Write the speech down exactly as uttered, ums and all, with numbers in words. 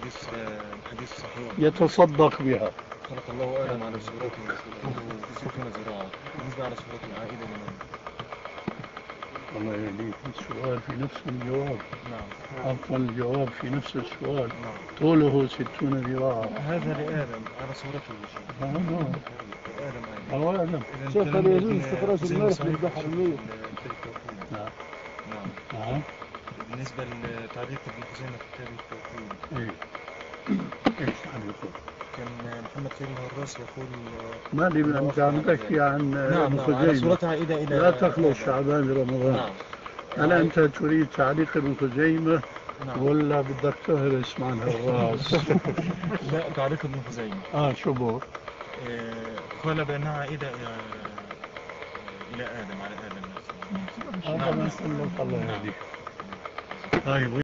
حديث حديث صحيح يتصدق بها. خلق الله آدم على صورته وسكن زراعه. بالنسبة على صورة العائلة لمن؟ والله يهديك السؤال في نفس الجواب. نعم. عفوا الجواب في نفس السؤال. نعم. طوله ستون ذراعا. هذا لآدم على صورته شيء. آه نعم. آدم أو آدم. شيخ هل يجوز استخراج الملح من البحر الميت؟ نعم. نعم. نعم. بالنسبة لتعليق ابن خزيمة في كتاب التوحيد. إيه. إيش تعليقه؟ كان محمد خير الهراس يقول ما لي من أنت عم تحكي عن نعم نعم على صورتها إلى إلى لا تخلص شعبان رمضان. نعم. هل أنت تريد تعليق ابن خزيمة نعم. ولا بدك تهرس مع الهراس؟ لا تعليق ابن خزيمة. آه شو بو؟ إيه قال بأنها عائدة إلى إلى آدم على آدم نفسه. هذا ما الله يهديك. طيب.